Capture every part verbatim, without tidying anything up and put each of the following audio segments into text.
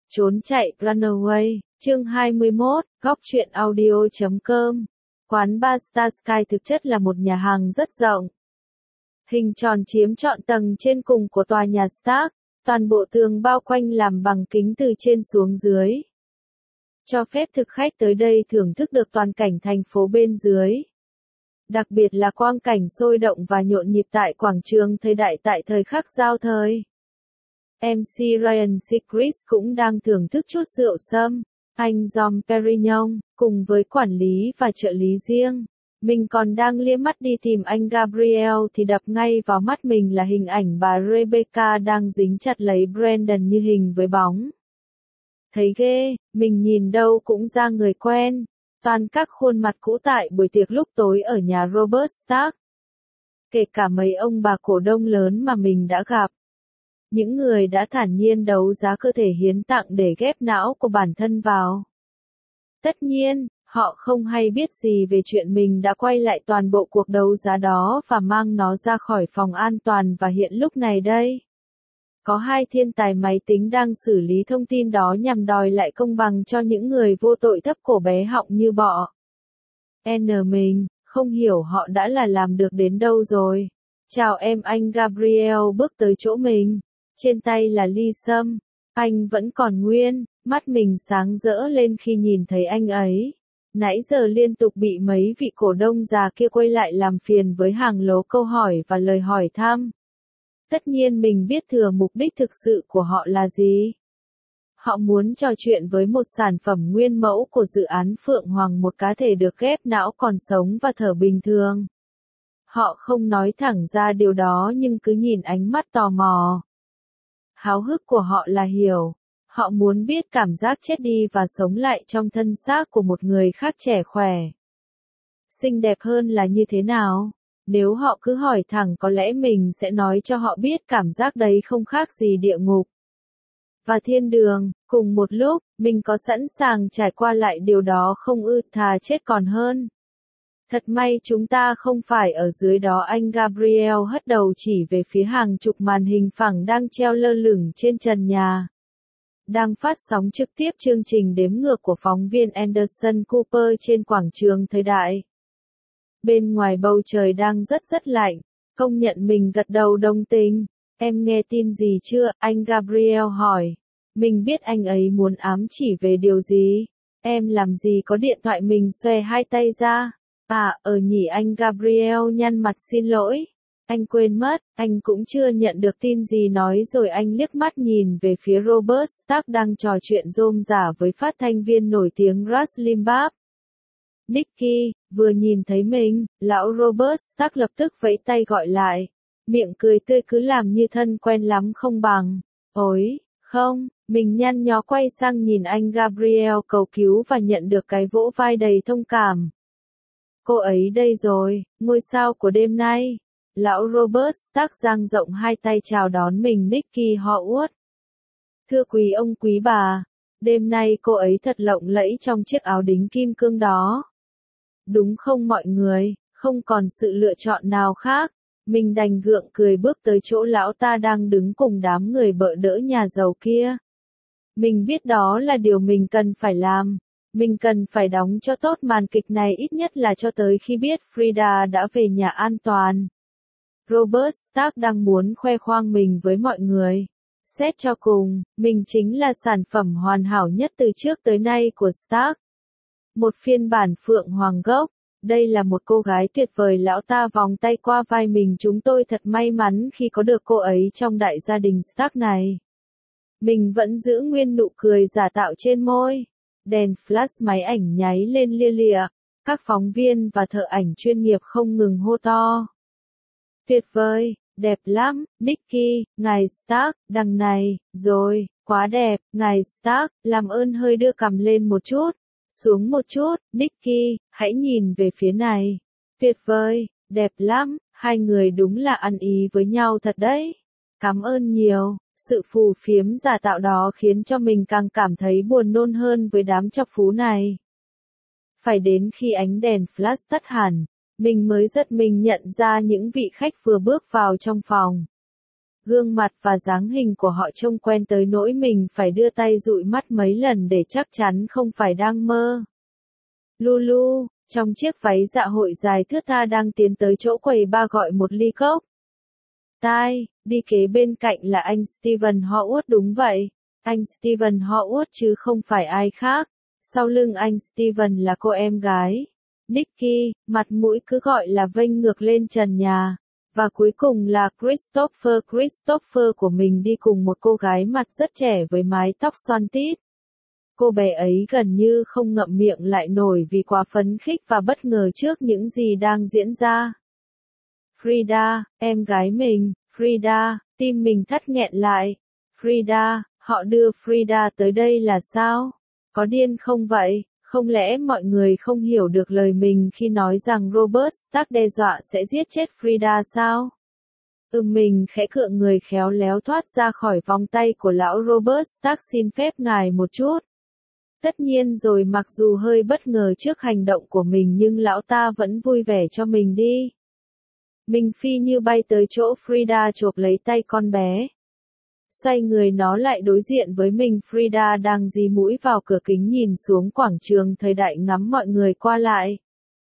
Trốn chạy, Runaway, chương hai mươi mốt, góc truyện audio chấm com. Quán bar Star Sky thực chất là một nhà hàng rất rộng. Hình tròn chiếm trọn tầng trên cùng của tòa nhà Stark, toàn bộ tường bao quanh làm bằng kính từ trên xuống dưới. Cho phép thực khách tới đây thưởng thức được toàn cảnh thành phố bên dưới. Đặc biệt là quang cảnh sôi động và nhộn nhịp tại quảng trường thời đại tại thời khắc giao thời. em xê Ryan Seacrest cũng đang thưởng thức chút rượu sâm, anh Dom Perignon, cùng với quản lý và trợ lý riêng. Mình còn đang lia mắt đi tìm anh Gabriel thì đập ngay vào mắt mình là hình ảnh bà Rebecca đang dính chặt lấy Brandon như hình với bóng. Thấy ghê, mình nhìn đâu cũng ra người quen, toàn các khuôn mặt cũ tại buổi tiệc lúc tối ở nhà Robert Stark. Kể cả mấy ông bà cổ đông lớn mà mình đã gặp. Những người đã thản nhiên đấu giá cơ thể hiến tặng để ghép não của bản thân vào. Tất nhiên, họ không hay biết gì về chuyện mình đã quay lại toàn bộ cuộc đấu giá đó và mang nó ra khỏi phòng an toàn và hiện lúc này đây. Có hai thiên tài máy tính đang xử lý thông tin đó nhằm đòi lại công bằng cho những người vô tội thấp cổ bé họng như bọ. N mình, không hiểu họ đã là làm được đến đâu rồi. Chào em, anh Gabriel bước tới chỗ mình. Trên tay là ly sâm. Anh vẫn còn nguyên, mắt mình sáng rỡ lên khi nhìn thấy anh ấy. Nãy giờ liên tục bị mấy vị cổ đông già kia quay lại làm phiền với hàng lố câu hỏi và lời hỏi thăm. Tất nhiên mình biết thừa mục đích thực sự của họ là gì. Họ muốn trò chuyện với một sản phẩm nguyên mẫu của dự án Phượng Hoàng, một cá thể được ghép não còn sống và thở bình thường. Họ không nói thẳng ra điều đó nhưng cứ nhìn ánh mắt tò mò. Háo hức của họ là hiểu. Họ muốn biết cảm giác chết đi và sống lại trong thân xác của một người khác trẻ khỏe. Xinh đẹp hơn là như thế nào? Nếu họ cứ hỏi thẳng có lẽ mình sẽ nói cho họ biết cảm giác đấy không khác gì địa ngục và thiên đường. Cùng một lúc, mình có sẵn sàng trải qua lại điều đó không ư, thà chết còn hơn. Thật may chúng ta không phải ở dưới đó, anh Gabriel hất đầu chỉ về phía hàng chục màn hình phẳng đang treo lơ lửng trên trần nhà. Đang phát sóng trực tiếp chương trình đếm ngược của phóng viên Anderson Cooper trên quảng trường thời đại. Bên ngoài bầu trời đang rất rất lạnh, công nhận mình gật đầu đồng tình. Em nghe tin gì chưa? Anh Gabriel hỏi. Mình biết anh ấy muốn ám chỉ về điều gì. Em làm gì có điện thoại, mình xòe hai tay ra. À, ờ nhỉ, anh Gabriel nhăn mặt xin lỗi. Anh quên mất, anh cũng chưa nhận được tin gì. Nói rồi anh liếc mắt nhìn về phía Robert Stark đang trò chuyện rôm rả với phát thanh viên nổi tiếng Rush Limbaugh. Nicky, vừa nhìn thấy mình, lão Robert Stark lập tức vẫy tay gọi lại. Miệng cười tươi cứ làm như thân quen lắm không bằng. Ôi, không, mình nhăn nhó quay sang nhìn anh Gabriel cầu cứu và nhận được cái vỗ vai đầy thông cảm. Cô ấy đây rồi, ngôi sao của đêm nay. Lão Robert Stark dang rộng hai tay chào đón mình. Nicky Howard. Thưa quý ông quý bà, đêm nay cô ấy thật lộng lẫy trong chiếc áo đính kim cương đó. Đúng không mọi người, không còn sự lựa chọn nào khác. Mình đành gượng cười bước tới chỗ lão ta đang đứng cùng đám người bợ đỡ nhà giàu kia. Mình biết đó là điều mình cần phải làm. Mình cần phải đóng cho tốt màn kịch này, ít nhất là cho tới khi biết Frida đã về nhà an toàn. Robert Stark đang muốn khoe khoang mình với mọi người. Xét cho cùng, mình chính là sản phẩm hoàn hảo nhất từ trước tới nay của Stark. Một phiên bản Phượng Hoàng gốc. Đây là một cô gái tuyệt vời. Lão ta vòng tay qua vai mình. Chúng tôi thật may mắn khi có được cô ấy trong đại gia đình Stark này. Mình vẫn giữ nguyên nụ cười giả tạo trên môi. Đèn flash máy ảnh nháy lên lia lịa. Các phóng viên và thợ ảnh chuyên nghiệp không ngừng hô to. Tuyệt vời, đẹp lắm, Nicky, ngài Stark, đằng này, rồi, quá đẹp, ngài Stark, làm ơn hơi đưa cằm lên một chút, xuống một chút, Nicky, hãy nhìn về phía này. Tuyệt vời, đẹp lắm, hai người đúng là ăn ý với nhau thật đấy. Cảm ơn nhiều. Sự phù phiếm giả tạo đó khiến cho mình càng cảm thấy buồn nôn hơn với đám chọc phú này. Phải đến khi ánh đèn flash tắt hẳn, mình mới giật mình nhận ra những vị khách vừa bước vào trong phòng. Gương mặt và dáng hình của họ trông quen tới nỗi mình phải đưa tay dụi mắt mấy lần để chắc chắn không phải đang mơ. Lulu, trong chiếc váy dạ hội dài thướt tha đang tiến tới chỗ quầy bar gọi một ly cốc. Tai, đi kế bên cạnh là anh Steven Howard. Đúng vậy, anh Steven Howard chứ không phải ai khác. Sau lưng anh Steven là cô em gái, Nikki, mặt mũi cứ gọi là vênh ngược lên trần nhà. Và cuối cùng là Christopher. Christopher của mình đi cùng một cô gái mặt rất trẻ với mái tóc xoăn tít. Cô bé ấy gần như không ngậm miệng lại nổi vì quá phấn khích và bất ngờ trước những gì đang diễn ra. Frida, em gái mình, Frida, tim mình thắt nghẹn lại. Frida, họ đưa Frida tới đây là sao? Có điên không vậy? Không lẽ mọi người không hiểu được lời mình khi nói rằng Robert Stark đe dọa sẽ giết chết Frida sao? Ừm mình khẽ cựa người khéo léo thoát ra khỏi vòng tay của lão Robert Stark. Xin phép ngài một chút. Tất nhiên rồi, mặc dù hơi bất ngờ trước hành động của mình nhưng lão ta vẫn vui vẻ cho mình đi. Mình phi như bay tới chỗ Frida chộp lấy tay con bé. Xoay người nó lại đối diện với mình. Frida đang dí mũi vào cửa kính nhìn xuống quảng trường thời đại ngắm mọi người qua lại.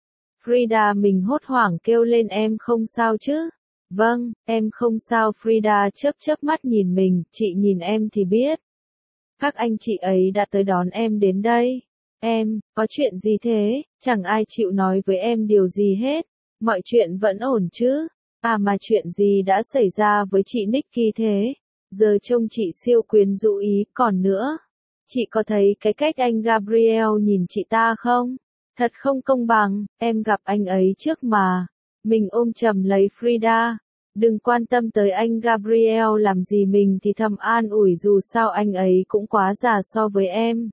Frida, mình hốt hoảng kêu lên, em không sao chứ? Vâng, em không sao. Frida chớp chớp mắt nhìn mình, chị nhìn em thì biết. Các anh chị ấy đã tới đón em đến đây. Em, có chuyện gì thế? Chẳng ai chịu nói với em điều gì hết. Mọi chuyện vẫn ổn chứ? À mà chuyện gì đã xảy ra với chị Nikki thế? Giờ trông chị siêu quyến rũ ý. Còn nữa, chị có thấy cái cách anh Gabriel nhìn chị ta không? Thật không công bằng, em gặp anh ấy trước mà. Mình ôm chầm lấy Frida. Đừng quan tâm tới anh Gabriel làm gì, mình thì thầm an ủi dù sao anh ấy cũng quá già so với em.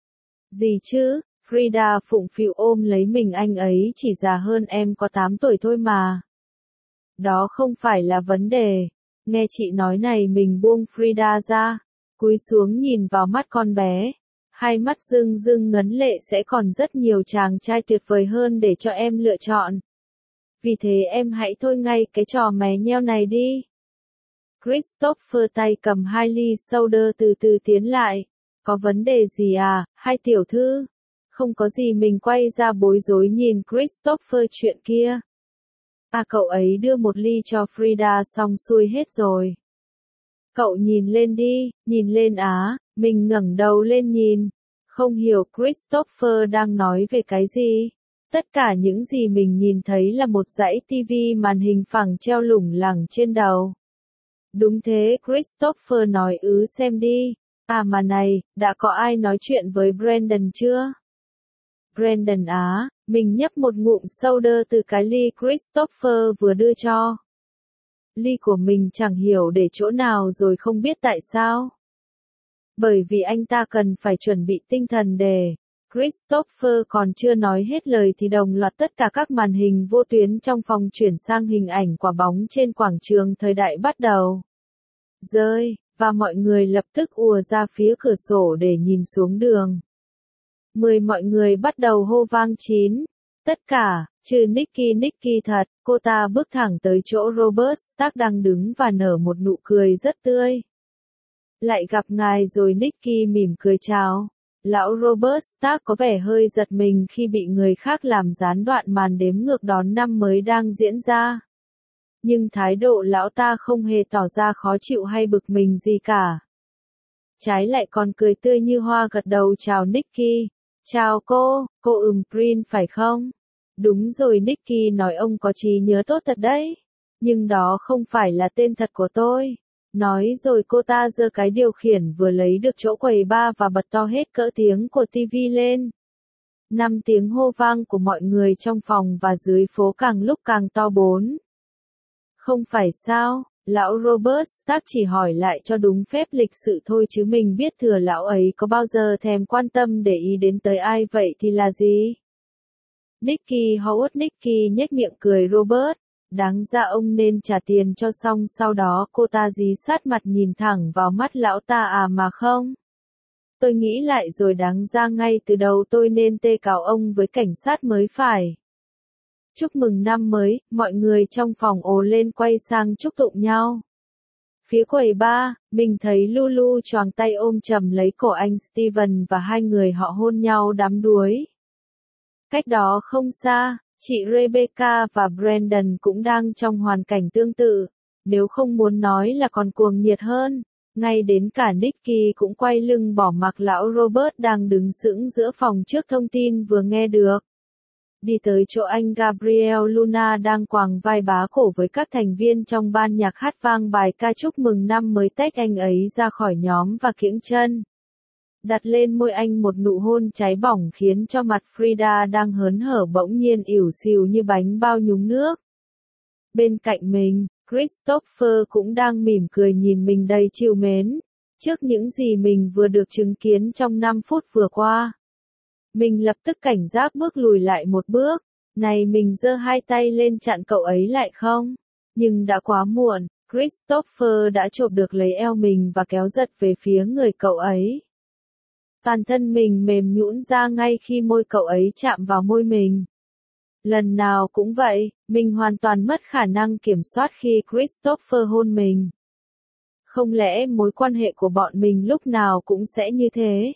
Gì chứ? Frida phụng phịu ôm lấy mình, anh ấy chỉ già hơn em có tám tuổi thôi mà. Đó không phải là vấn đề. Nghe chị nói này, mình buông Frida ra, cúi xuống nhìn vào mắt con bé. Hai mắt rưng rưng ngấn lệ. Sẽ còn rất nhiều chàng trai tuyệt vời hơn để cho em lựa chọn. Vì thế em hãy thôi ngay cái trò mè nheo này đi. Christopher tay cầm hai ly soda từ từ tiến lại. Có vấn đề gì à, hai tiểu thư? Không có gì, mình quay ra bối rối nhìn Christopher. Chuyện kia. À, cậu ấy đưa một ly cho Frida xong xuôi hết rồi. Cậu nhìn lên đi, nhìn lên á. Mình ngẩng đầu lên nhìn. Không hiểu Christopher đang nói về cái gì. Tất cả những gì mình nhìn thấy là một dãy tivi màn hình phẳng treo lủng lẳng trên đầu. Đúng thế, Christopher nói, ứ xem đi. À mà này, đã có ai nói chuyện với Brandon chưa? Brandon á, mình nhấp một ngụm soda từ cái ly Christopher vừa đưa cho. Ly của mình chẳng hiểu để chỗ nào rồi, không biết tại sao. Bởi vì anh ta cần phải chuẩn bị tinh thần để... Christopher còn chưa nói hết lời thì đồng loạt tất cả các màn hình vô tuyến trong phòng chuyển sang hình ảnh quả bóng trên quảng trường thời đại bắt đầu rơi, và mọi người lập tức ùa ra phía cửa sổ để nhìn xuống đường. Mười mọi người bắt đầu hô vang chín. Tất cả, trừ Nikki. Nikki thật, cô ta bước thẳng tới chỗ Robert Stark đang đứng và nở một nụ cười rất tươi. Lại gặp ngài rồi. Nikki mỉm cười chào. Lão Robert Stark có vẻ hơi giật mình khi bị người khác làm gián đoạn màn đếm ngược đón năm mới đang diễn ra. Nhưng thái độ lão ta không hề tỏ ra khó chịu hay bực mình gì cả. Trái lại còn cười tươi như hoa, gật đầu chào Nikki. Chào cô, cô ừm Prin phải không? Đúng rồi, Nikki nói, ông có trí nhớ tốt thật đấy. Nhưng đó không phải là tên thật của tôi. Nói rồi cô ta giơ cái điều khiển vừa lấy được chỗ quầy bar và bật to hết cỡ tiếng của tivi lên. Năm tiếng hô vang của mọi người trong phòng và dưới phố càng lúc càng to. Bốn. Không phải sao, lão Robert Stark chỉ hỏi lại cho đúng phép lịch sự thôi chứ mình biết thừa lão ấy có bao giờ thèm quan tâm để ý đến tới ai vậy thì là gì? Nikki Howard. Nikki nhếch miệng cười. Robert, đáng ra ông nên trả tiền cho xong. Sau đó cô ta dí sát mặt nhìn thẳng vào mắt lão ta. À mà không. Tôi nghĩ lại rồi, đáng ra ngay từ đầu tôi nên tê cáo ông với cảnh sát mới phải. Chúc mừng năm mới, mọi người trong phòng ồ lên quay sang chúc tụng nhau. Phía quầy bar, mình thấy Lulu choàng tay ôm chầm lấy cổ anh Steven và hai người họ hôn nhau đắm đuối. Cách đó không xa, chị Rebecca và Brandon cũng đang trong hoàn cảnh tương tự, nếu không muốn nói là còn cuồng nhiệt hơn. Ngay đến cả Nicky cũng quay lưng bỏ mặc lão Robert đang đứng sững giữa phòng trước thông tin vừa nghe được. Đi tới chỗ anh Gabriel Luna đang quàng vai bá cổ với các thành viên trong ban nhạc hát vang bài ca chúc mừng năm mới tách anh ấy ra khỏi nhóm và kiễng chân. Đặt lên môi anh một nụ hôn cháy bỏng khiến cho mặt Frida đang hớn hở bỗng nhiên ỉu xìu như bánh bao nhúng nước. Bên cạnh mình, Christopher cũng đang mỉm cười nhìn mình đầy trìu mến, trước những gì mình vừa được chứng kiến trong năm phút vừa qua. Mình lập tức cảnh giác bước lùi lại một bước, này mình giơ hai tay lên chặn cậu ấy lại không? Nhưng đã quá muộn, Christopher đã chộp được lấy eo mình và kéo giật về phía người cậu ấy. Toàn thân mình mềm nhũn ra ngay khi môi cậu ấy chạm vào môi mình. Lần nào cũng vậy, mình hoàn toàn mất khả năng kiểm soát khi Christopher hôn mình. Không lẽ mối quan hệ của bọn mình lúc nào cũng sẽ như thế?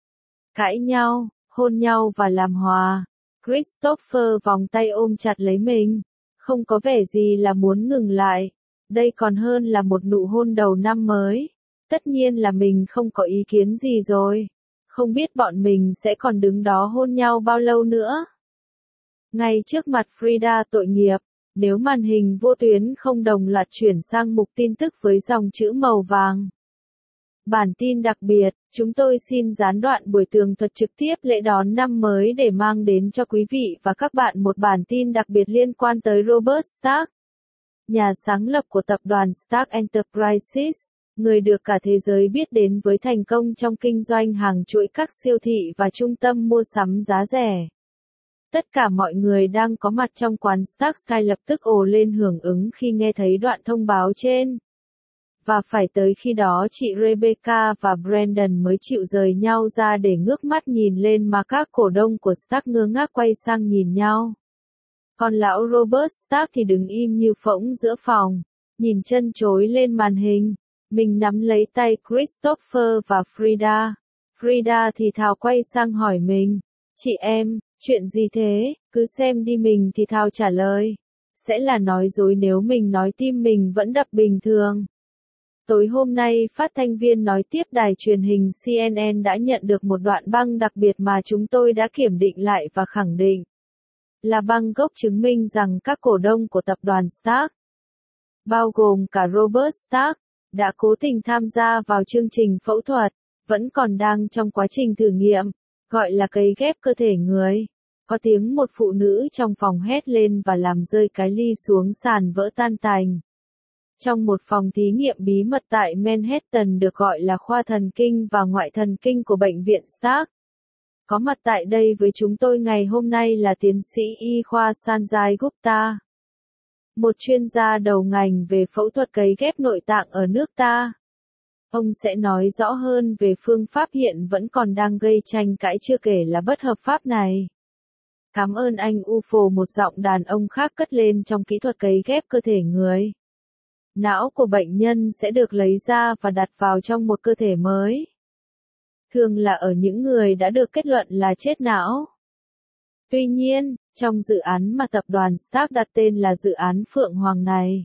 Cãi nhau, hôn nhau và làm hòa. Christopher vòng tay ôm chặt lấy mình. Không có vẻ gì là muốn ngừng lại. Đây còn hơn là một nụ hôn đầu năm mới. Tất nhiên là mình không có ý kiến gì rồi. Không biết bọn mình sẽ còn đứng đó hôn nhau bao lâu nữa. Ngay trước mặt Frida tội nghiệp, nếu màn hình vô tuyến không đồng loạt chuyển sang mục tin tức với dòng chữ màu vàng. Bản tin đặc biệt, chúng tôi xin gián đoạn buổi tường thuật trực tiếp lễ đón năm mới để mang đến cho quý vị và các bạn một bản tin đặc biệt liên quan tới Robert Stark, nhà sáng lập của tập đoàn Stark Enterprises, người được cả thế giới biết đến với thành công trong kinh doanh hàng chuỗi các siêu thị và trung tâm mua sắm giá rẻ. Tất cả mọi người đang có mặt trong quán Stark Sky lập tức ồ lên hưởng ứng khi nghe thấy đoạn thông báo trên. Và phải tới khi đó chị Rebecca và Brandon mới chịu rời nhau ra để ngước mắt nhìn lên mà các cổ đông của Stark ngơ ngác quay sang nhìn nhau. Còn lão Robert Stark thì đứng im như phỗng giữa phòng, nhìn chân chối lên màn hình. Mình nắm lấy tay Christopher và Frida. Frida thì thào quay sang hỏi mình. Chị em, chuyện gì thế? Cứ xem đi, mình thì thào trả lời. Sẽ là nói dối nếu mình nói tim mình vẫn đập bình thường. Tối hôm nay phát thanh viên nói tiếp đài truyền hình C N N đã nhận được một đoạn băng đặc biệt mà chúng tôi đã kiểm định lại và khẳng định. Là băng gốc chứng minh rằng các cổ đông của tập đoàn Stark, bao gồm cả Robert Stark, đã cố tình tham gia vào chương trình phẫu thuật, vẫn còn đang trong quá trình thử nghiệm, gọi là cấy ghép cơ thể người. Có tiếng một phụ nữ trong phòng hét lên và làm rơi cái ly xuống sàn vỡ tan tành. Trong một phòng thí nghiệm bí mật tại Manhattan được gọi là khoa thần kinh và ngoại thần kinh của bệnh viện Stark. Có mặt tại đây với chúng tôi ngày hôm nay là tiến sĩ y khoa Sanjay Gupta, một chuyên gia đầu ngành về phẫu thuật cấy ghép nội tạng ở nước ta. Ông sẽ nói rõ hơn về phương pháp hiện vẫn còn đang gây tranh cãi chưa kể là bất hợp pháp này. Cảm ơn anh u ép o, một giọng đàn ông khác cất lên trong kỹ thuật cấy ghép cơ thể người. Não của bệnh nhân sẽ được lấy ra và đặt vào trong một cơ thể mới. Thường là ở những người đã được kết luận là chết não. Tuy nhiên, trong dự án mà tập đoàn Stark đặt tên là dự án Phượng Hoàng này,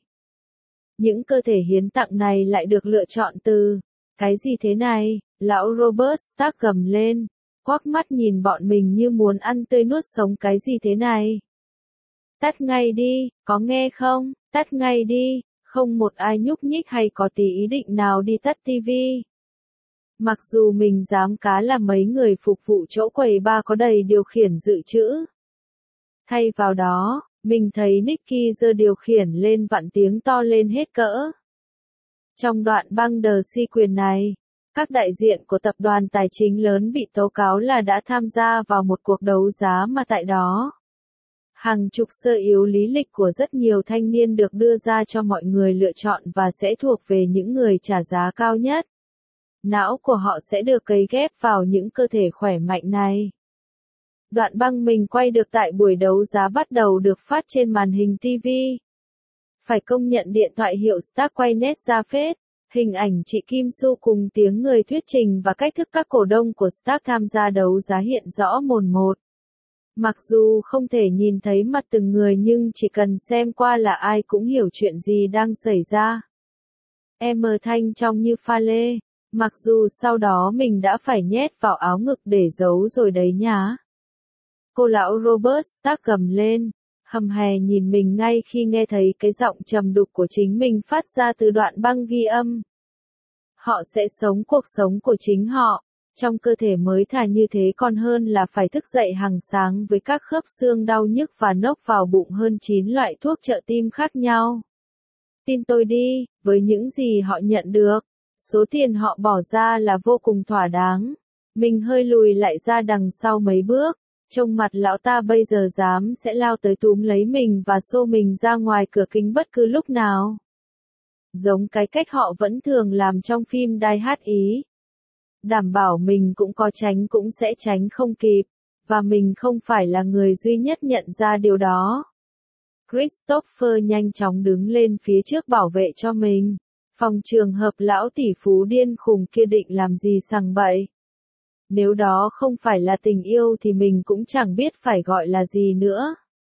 những cơ thể hiến tặng này lại được lựa chọn từ cái gì thế này? Lão Robert Stark gầm lên, quắc mắt nhìn bọn mình như muốn ăn tươi nuốt sống. Cái gì thế này? Tắt ngay đi, có nghe không? Tắt ngay đi. Không một ai nhúc nhích hay có tí ý định nào đi tắt tivi. Mặc dù mình dám cá là mấy người phục vụ chỗ quầy bar có đầy điều khiển dự trữ. Thay vào đó, mình thấy Nicky giơ điều khiển lên vặn tiếng to lên hết cỡ. Trong đoạn băng The Sequence này, các đại diện của tập đoàn tài chính lớn bị tố cáo là đã tham gia vào một cuộc đấu giá mà tại đó, hàng chục sơ yếu lý lịch của rất nhiều thanh niên được đưa ra cho mọi người lựa chọn và sẽ thuộc về những người trả giá cao nhất. Não của họ sẽ được cấy ghép vào những cơ thể khỏe mạnh này. Đoạn băng mình quay được tại buổi đấu giá bắt đầu được phát trên màn hình ti vi. Phải công nhận điện thoại hiệu Stark quay nét ra phết. Hình ảnh chị Kim Su cùng tiếng người thuyết trình và cách thức các cổ đông của Stark tham gia đấu giá hiện rõ mồn một. Mặc dù không thể nhìn thấy mặt từng người nhưng chỉ cần xem qua là ai cũng hiểu chuyện gì đang xảy ra. Em thanh trong như pha lê, mặc dù sau đó mình đã phải nhét vào áo ngực để giấu rồi đấy nhá. Cô lão Robert Stark gầm lên, hầm hè nhìn mình ngay khi nghe thấy cái giọng trầm đục của chính mình phát ra từ đoạn băng ghi âm. Họ sẽ sống cuộc sống của chính họ, trong cơ thể mới thà như thế còn hơn là phải thức dậy hàng sáng với các khớp xương đau nhức và nốc vào bụng hơn chín loại thuốc trợ tim khác nhau. Tin tôi đi, với những gì họ nhận được, số tiền họ bỏ ra là vô cùng thỏa đáng. Mình hơi lùi lại ra đằng sau mấy bước, trông mặt lão ta bây giờ dám sẽ lao tới túm lấy mình và xô mình ra ngoài cửa kính bất cứ lúc nào. Giống cái cách họ vẫn thường làm trong phim Die Hard ý. Đảm bảo mình cũng có tránh cũng sẽ tránh không kịp, và mình không phải là người duy nhất nhận ra điều đó. Christopher nhanh chóng đứng lên phía trước bảo vệ cho mình. Phòng trường hợp lão tỷ phú điên khùng kia định làm gì sằng bậy. Nếu đó không phải là tình yêu thì mình cũng chẳng biết phải gọi là gì nữa.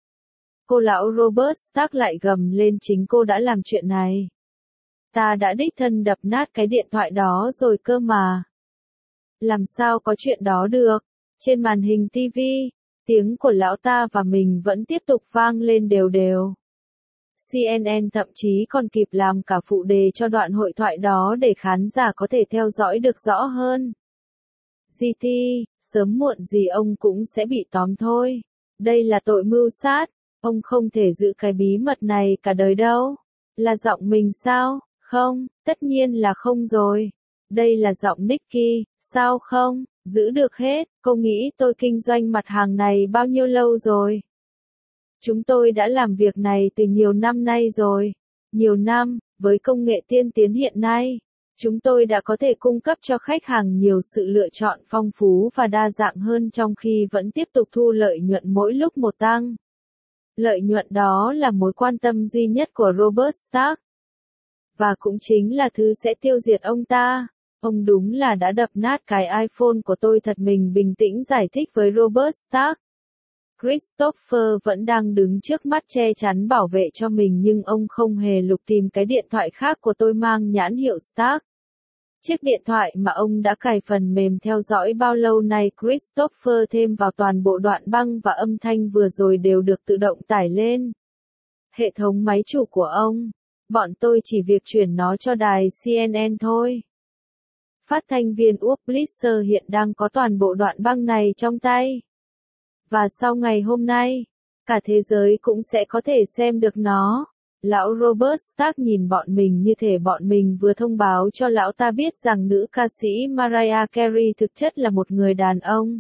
Cô lão Robert Stark lại gầm lên, chính cô đã làm chuyện này. Ta đã đích thân đập nát cái điện thoại đó rồi cơ mà. Làm sao có chuyện đó được? Trên màn hình ti vi, tiếng của lão ta và mình vẫn tiếp tục vang lên đều đều. xê en en thậm chí còn kịp làm cả phụ đề cho đoạn hội thoại đó để khán giả có thể theo dõi được rõ hơn. giê tê, sớm muộn gì ông cũng sẽ bị tóm thôi. Đây là tội mưu sát, ông không thể giữ cái bí mật này cả đời đâu. Là giọng mình sao? Không, tất nhiên là không rồi. Đây là giọng Nicky, sao không? Giữ được hết, cô nghĩ tôi kinh doanh mặt hàng này bao nhiêu lâu rồi? Chúng tôi đã làm việc này từ nhiều năm nay rồi. Nhiều năm, với công nghệ tiên tiến hiện nay, chúng tôi đã có thể cung cấp cho khách hàng nhiều sự lựa chọn phong phú và đa dạng hơn trong khi vẫn tiếp tục thu lợi nhuận mỗi lúc một tăng. Lợi nhuận đó là mối quan tâm duy nhất của Robert Stark. Và cũng chính là thứ sẽ tiêu diệt ông ta. Ông đúng là đã đập nát cái iPhone của tôi thật, mình bình tĩnh giải thích với Robert Stark. Christopher vẫn đang đứng trước mắt che chắn bảo vệ cho mình nhưng ông không hề lục tìm cái điện thoại khác của tôi mang nhãn hiệu Stark. Chiếc điện thoại mà ông đã cài phần mềm theo dõi bao lâu nay Christopher thêm vào toàn bộ đoạn băng và âm thanh vừa rồi đều được tự động tải lên hệ thống máy chủ của ông. Bọn tôi chỉ việc chuyển nó cho đài xê en en thôi. Phát thanh viên Ub Blitzer hiện đang có toàn bộ đoạn băng này trong tay. Và sau ngày hôm nay, cả thế giới cũng sẽ có thể xem được nó. Lão Robert Stark nhìn bọn mình như thể bọn mình vừa thông báo cho lão ta biết rằng nữ ca sĩ Mariah Carey thực chất là một người đàn ông.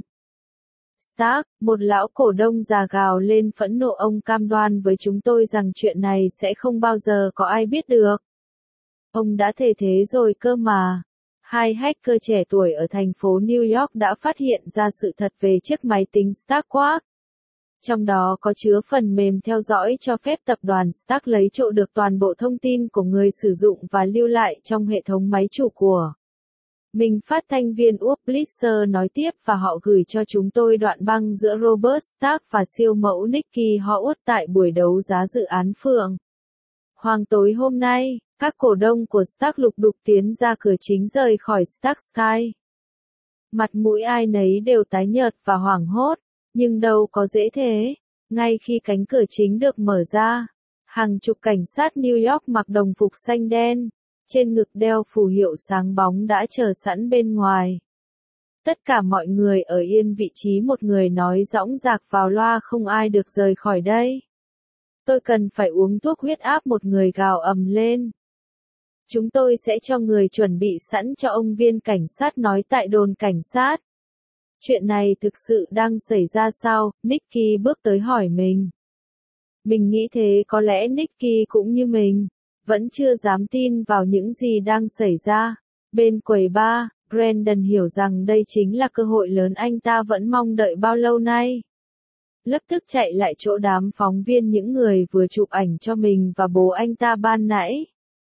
Stark, một lão cổ đông già gào lên phẫn nộ, ông cam đoan với chúng tôi rằng chuyện này sẽ không bao giờ có ai biết được. Ông đã thề thế rồi cơ mà. Hai hacker trẻ tuổi ở thành phố New York đã phát hiện ra sự thật về chiếc máy tính StarkWatch. Trong đó có chứa phần mềm theo dõi cho phép tập đoàn Stark lấy trộm được toàn bộ thông tin của người sử dụng và lưu lại trong hệ thống máy chủ của mình. Phát thanh viên Ub Blitzer nói tiếp, và họ gửi cho chúng tôi đoạn băng giữa Robert Stark và siêu mẫu Nicky Howard tại buổi đấu giá dự án Phượng Hoàng tối hôm nay. Các cổ đông của Stark lục đục tiến ra cửa chính rời khỏi Stark Sky. Mặt mũi ai nấy đều tái nhợt và hoảng hốt, nhưng đâu có dễ thế. Ngay khi cánh cửa chính được mở ra, hàng chục cảnh sát New York mặc đồng phục xanh đen, trên ngực đeo phù hiệu sáng bóng đã chờ sẵn bên ngoài. Tất cả mọi người ở yên vị trí, một người nói dõng dạc vào loa, không ai được rời khỏi đây. Tôi cần phải uống thuốc huyết áp, một người gào ầm lên. Chúng tôi sẽ cho người chuẩn bị sẵn cho ông, viên cảnh sát nói tại đồn cảnh sát. Chuyện này thực sự đang xảy ra sao? Nicky bước tới hỏi mình. Mình nghĩ thế, có lẽ Nicky cũng như mình, vẫn chưa dám tin vào những gì đang xảy ra. Bên quầy bar, Brandon hiểu rằng đây chính là cơ hội lớn anh ta vẫn mong đợi bao lâu nay. Lập tức chạy lại chỗ đám phóng viên, những người vừa chụp ảnh cho mình và bố anh ta ban nãy.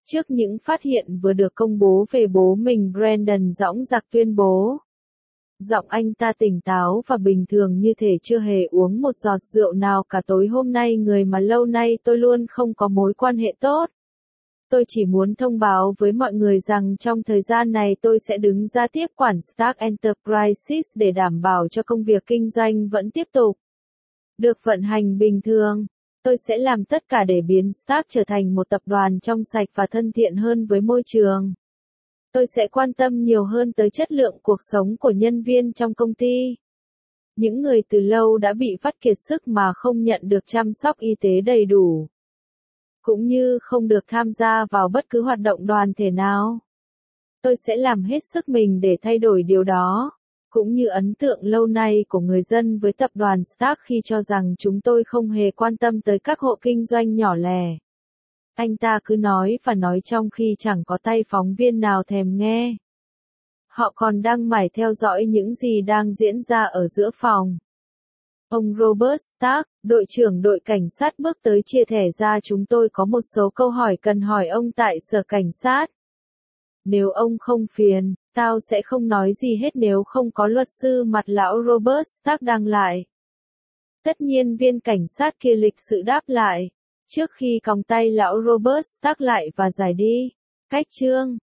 Trước những phát hiện vừa được công bố về bố mình, Brandon dõng dạc tuyên bố. Giọng anh ta tỉnh táo và bình thường như thể chưa hề uống một giọt rượu nào cả tối hôm nay, người mà lâu nay tôi luôn không có mối quan hệ tốt. Tôi chỉ muốn thông báo với mọi người rằng trong thời gian này tôi sẽ đứng ra tiếp quản Stark Enterprises để đảm bảo cho công việc kinh doanh vẫn tiếp tục được vận hành bình thường. Tôi sẽ làm tất cả để biến Stark trở thành một tập đoàn trong sạch và thân thiện hơn với môi trường. Tôi sẽ quan tâm nhiều hơn tới chất lượng cuộc sống của nhân viên trong công ty. Những người từ lâu đã bị vắt kiệt sức mà không nhận được chăm sóc y tế đầy đủ, cũng như không được tham gia vào bất cứ hoạt động đoàn thể nào. Tôi sẽ làm hết sức mình để thay đổi điều đó, cũng như ấn tượng lâu nay của người dân với tập đoàn Stark khi cho rằng chúng tôi không hề quan tâm tới các hộ kinh doanh nhỏ lẻ. Anh ta cứ nói và nói trong khi chẳng có tay phóng viên nào thèm nghe. Họ còn đang mải theo dõi những gì đang diễn ra ở giữa phòng. Ông Robert Stark, đội trưởng đội cảnh sát bước tới chia thẻ ra. Chúng tôi có một số câu hỏi cần hỏi ông tại sở cảnh sát. Nếu ông không phiền, tao sẽ không nói gì hết nếu không có luật sư. Mặt lão Robert Stark đang lại. Tất nhiên viên cảnh sát kia lịch sự đáp lại, trước khi còng tay lão Robert Stark lại và giải đi. Cách chương